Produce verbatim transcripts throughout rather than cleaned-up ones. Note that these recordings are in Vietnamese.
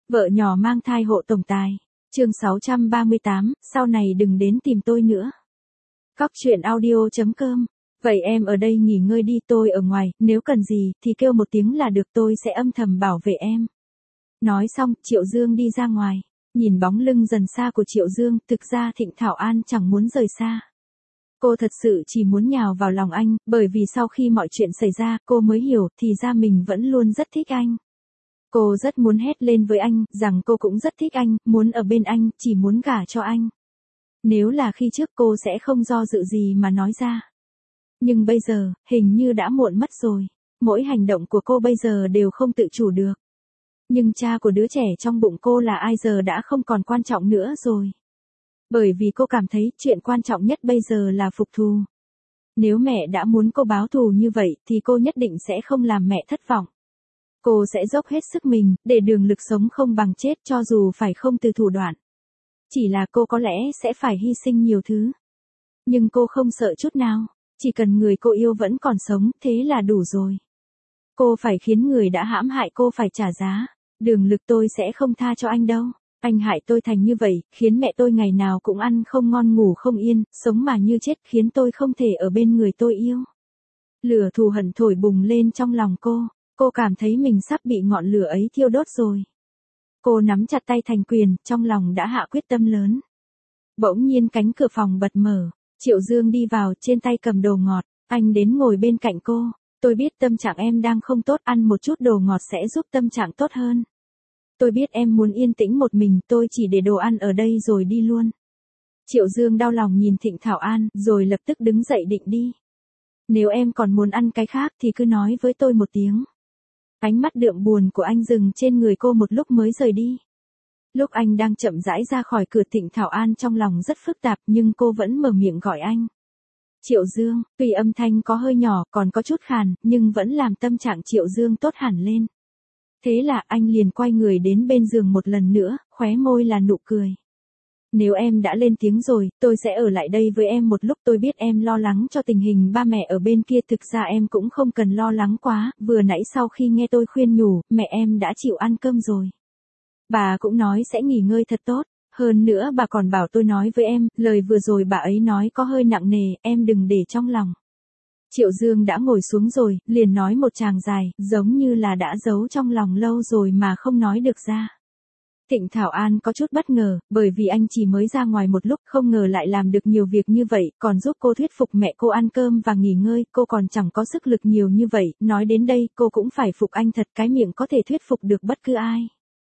Vợ nhỏ mang thai hộ tổng tài. Chương sáu trăm ba mươi tám, sau này đừng đến tìm tôi nữa. Cóc truyện audio chấm com. Vậy em ở đây nghỉ ngơi đi, tôi ở ngoài, nếu cần gì thì kêu một tiếng là được, tôi sẽ âm thầm bảo vệ em. Nói xong, Triệu Dương đi ra ngoài. Nhìn bóng lưng dần xa của Triệu Dương, thực ra Thịnh Thảo An chẳng muốn rời xa. Cô thật sự chỉ muốn nhào vào lòng anh, bởi vì sau khi mọi chuyện xảy ra, cô mới hiểu thì ra mình vẫn luôn rất thích anh. Cô rất muốn hét lên với anh, rằng cô cũng rất thích anh, muốn ở bên anh, chỉ muốn gả cho anh. Nếu là khi trước cô sẽ không do dự gì mà nói ra. Nhưng bây giờ, hình như đã muộn mất rồi. Mỗi hành động của cô bây giờ đều không tự chủ được. Nhưng cha của đứa trẻ trong bụng cô là ai giờ đã không còn quan trọng nữa rồi. Bởi vì cô cảm thấy chuyện quan trọng nhất bây giờ là phục thù. Nếu mẹ đã muốn cô báo thù như vậy thì cô nhất định sẽ không làm mẹ thất vọng. Cô sẽ dốc hết sức mình, để Đường Lực sống không bằng chết cho dù phải không từ thủ đoạn. Chỉ là cô có lẽ sẽ phải hy sinh nhiều thứ. Nhưng cô không sợ chút nào, chỉ cần người cô yêu vẫn còn sống, thế là đủ rồi. Cô phải khiến người đã hãm hại cô phải trả giá. Đường Lực, tôi sẽ không tha cho anh đâu. Anh hại tôi thành như vậy, khiến mẹ tôi ngày nào cũng ăn không ngon ngủ không yên, sống mà như chết, khiến tôi không thể ở bên người tôi yêu. Lửa thù hận thổi bùng lên trong lòng cô. Cô cảm thấy mình sắp bị ngọn lửa ấy thiêu đốt rồi. Cô nắm chặt tay thành quyền, trong lòng đã hạ quyết tâm lớn. Bỗng nhiên cánh cửa phòng bật mở. Triệu Dương đi vào, trên tay cầm đồ ngọt. Anh đến ngồi bên cạnh cô. Tôi biết tâm trạng em đang không tốt, ăn một chút đồ ngọt sẽ giúp tâm trạng tốt hơn. Tôi biết em muốn yên tĩnh một mình, tôi chỉ để đồ ăn ở đây rồi đi luôn. Triệu Dương đau lòng nhìn Thịnh Thảo An, rồi lập tức đứng dậy định đi. Nếu em còn muốn ăn cái khác thì cứ nói với tôi một tiếng. Ánh mắt đượm buồn của anh dừng trên người cô một lúc mới rời đi. Lúc anh đang chậm rãi ra khỏi cửa, Thịnh Thảo An trong lòng rất phức tạp, nhưng cô vẫn mở miệng gọi anh. Triệu Dương, tuy âm thanh có hơi nhỏ, còn có chút khàn, nhưng vẫn làm tâm trạng Triệu Dương tốt hẳn lên. Thế là anh liền quay người đến bên giường một lần nữa, khóe môi là nụ cười. Nếu em đã lên tiếng rồi, tôi sẽ ở lại đây với em một lúc. Tôi biết em lo lắng cho tình hình ba mẹ ở bên kia, thực ra em cũng không cần lo lắng quá, vừa nãy sau khi nghe tôi khuyên nhủ, mẹ em đã chịu ăn cơm rồi. Bà cũng nói sẽ nghỉ ngơi thật tốt, hơn nữa bà còn bảo tôi nói với em, lời vừa rồi bà ấy nói có hơi nặng nề, em đừng để trong lòng. Triệu Dương đã ngồi xuống rồi, liền nói một tràng dài, giống như là đã giấu trong lòng lâu rồi mà không nói được ra. Thịnh Thảo An có chút bất ngờ, bởi vì anh chỉ mới ra ngoài một lúc, không ngờ lại làm được nhiều việc như vậy, còn giúp cô thuyết phục mẹ cô ăn cơm và nghỉ ngơi, cô còn chẳng có sức lực nhiều như vậy, nói đến đây, cô cũng phải phục anh thật, cái miệng có thể thuyết phục được bất cứ ai.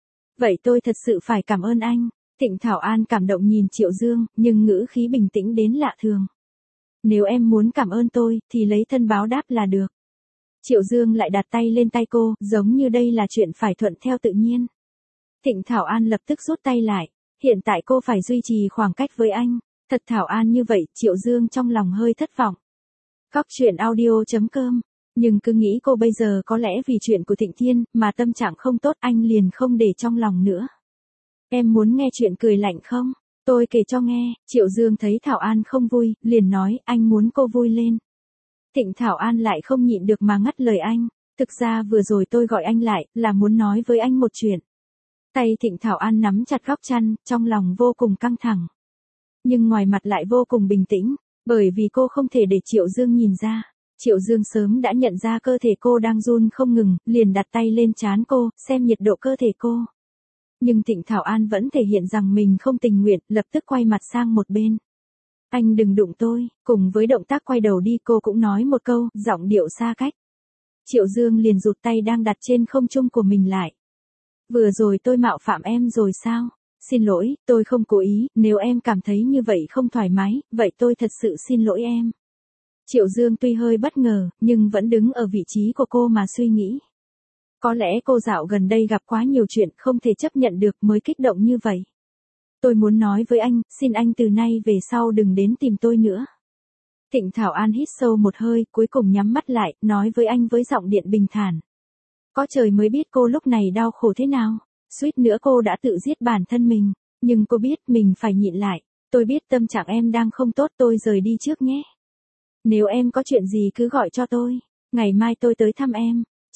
Vậy tôi thật sự phải cảm ơn anh. Thịnh Thảo An cảm động nhìn Triệu Dương, nhưng ngữ khí bình tĩnh đến lạ thường. Nếu em muốn cảm ơn tôi, thì lấy thân báo đáp là được. Triệu Dương lại đặt tay lên tay cô, giống như đây là chuyện phải thuận theo tự nhiên. Thịnh Thảo An lập tức rút tay lại. Hiện tại cô phải duy trì khoảng cách với anh. Thật Thảo An như vậy, Triệu Dương trong lòng hơi thất vọng. Cóc truyện audio chấm com. Nhưng cứ nghĩ cô bây giờ có lẽ vì chuyện của Thịnh Thiên, mà tâm trạng không tốt, anh liền không để trong lòng nữa. Em muốn nghe chuyện cười lạnh không? Tôi kể cho nghe. Triệu Dương thấy Thảo An không vui, liền nói, anh muốn cô vui lên. Thịnh Thảo An lại không nhịn được mà ngắt lời anh. Thực ra vừa rồi tôi gọi anh lại, là muốn nói với anh một chuyện. Tay Thịnh Thảo An nắm chặt góc chăn, trong lòng vô cùng căng thẳng. Nhưng ngoài mặt lại vô cùng bình tĩnh, bởi vì cô không thể để Triệu Dương nhìn ra. Triệu Dương sớm đã nhận ra cơ thể cô đang run không ngừng, liền đặt tay lên trán cô, xem nhiệt độ cơ thể cô. Nhưng Thịnh Thảo An vẫn thể hiện rằng mình không tình nguyện, lập tức quay mặt sang một bên. Anh đừng đụng tôi, cùng với động tác quay đầu đi cô cũng nói một câu, giọng điệu xa cách. Triệu Dương liền rụt tay đang đặt trên không trung của mình lại. Vừa rồi tôi mạo phạm em rồi sao? Xin lỗi, tôi không cố ý, nếu em cảm thấy như vậy không thoải mái, vậy tôi thật sự xin lỗi em. Triệu Dương tuy hơi bất ngờ, nhưng vẫn đứng ở vị trí của cô mà suy nghĩ. Có lẽ cô dạo gần đây gặp quá nhiều chuyện không thể chấp nhận được mới kích động như vậy. Tôi muốn nói với anh, xin anh từ nay về sau đừng đến tìm tôi nữa. Thịnh Thảo An hít sâu một hơi, cuối cùng nhắm mắt lại, nói với anh với giọng điện bình thản. Có trời mới biết cô lúc này đau khổ thế nào. Suýt nữa cô đã tự giết bản thân mình. Nhưng cô biết mình phải nhịn lại. Tôi biết tâm trạng em đang không tốt, tôi rời đi trước nhé. Nếu em có chuyện gì cứ gọi cho tôi. Ngày mai tôi tới thăm em.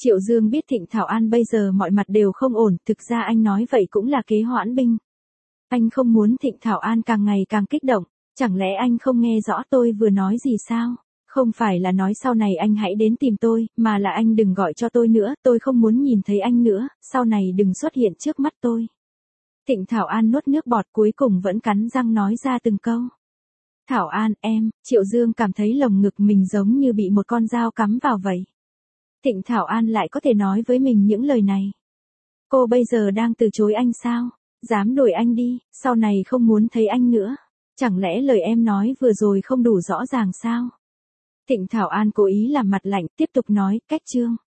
Triệu Dương biết Thịnh Thảo An bây giờ mọi mặt đều không ổn, thực ra anh nói vậy cũng là kế hoãn binh. Anh không muốn Thịnh Thảo An càng ngày càng kích động, chẳng lẽ anh không nghe rõ tôi vừa nói gì sao? Không phải là nói sau này anh hãy đến tìm tôi, mà là anh đừng gọi cho tôi nữa, tôi không muốn nhìn thấy anh nữa, sau này đừng xuất hiện trước mắt tôi. Thịnh Thảo An nuốt nước bọt cuối cùng vẫn cắn răng nói ra từng câu. Thảo An, em, Triệu Dương cảm thấy lồng ngực mình giống như bị một con dao cắm vào vậy. Thịnh Thảo An lại có thể nói với mình những lời này. Cô bây giờ đang từ chối anh sao? Dám đuổi anh đi, sau này không muốn thấy anh nữa. Chẳng lẽ lời em nói vừa rồi không đủ rõ ràng sao? Thịnh Thảo An cố ý làm mặt lạnh, tiếp tục nói, cách Trương.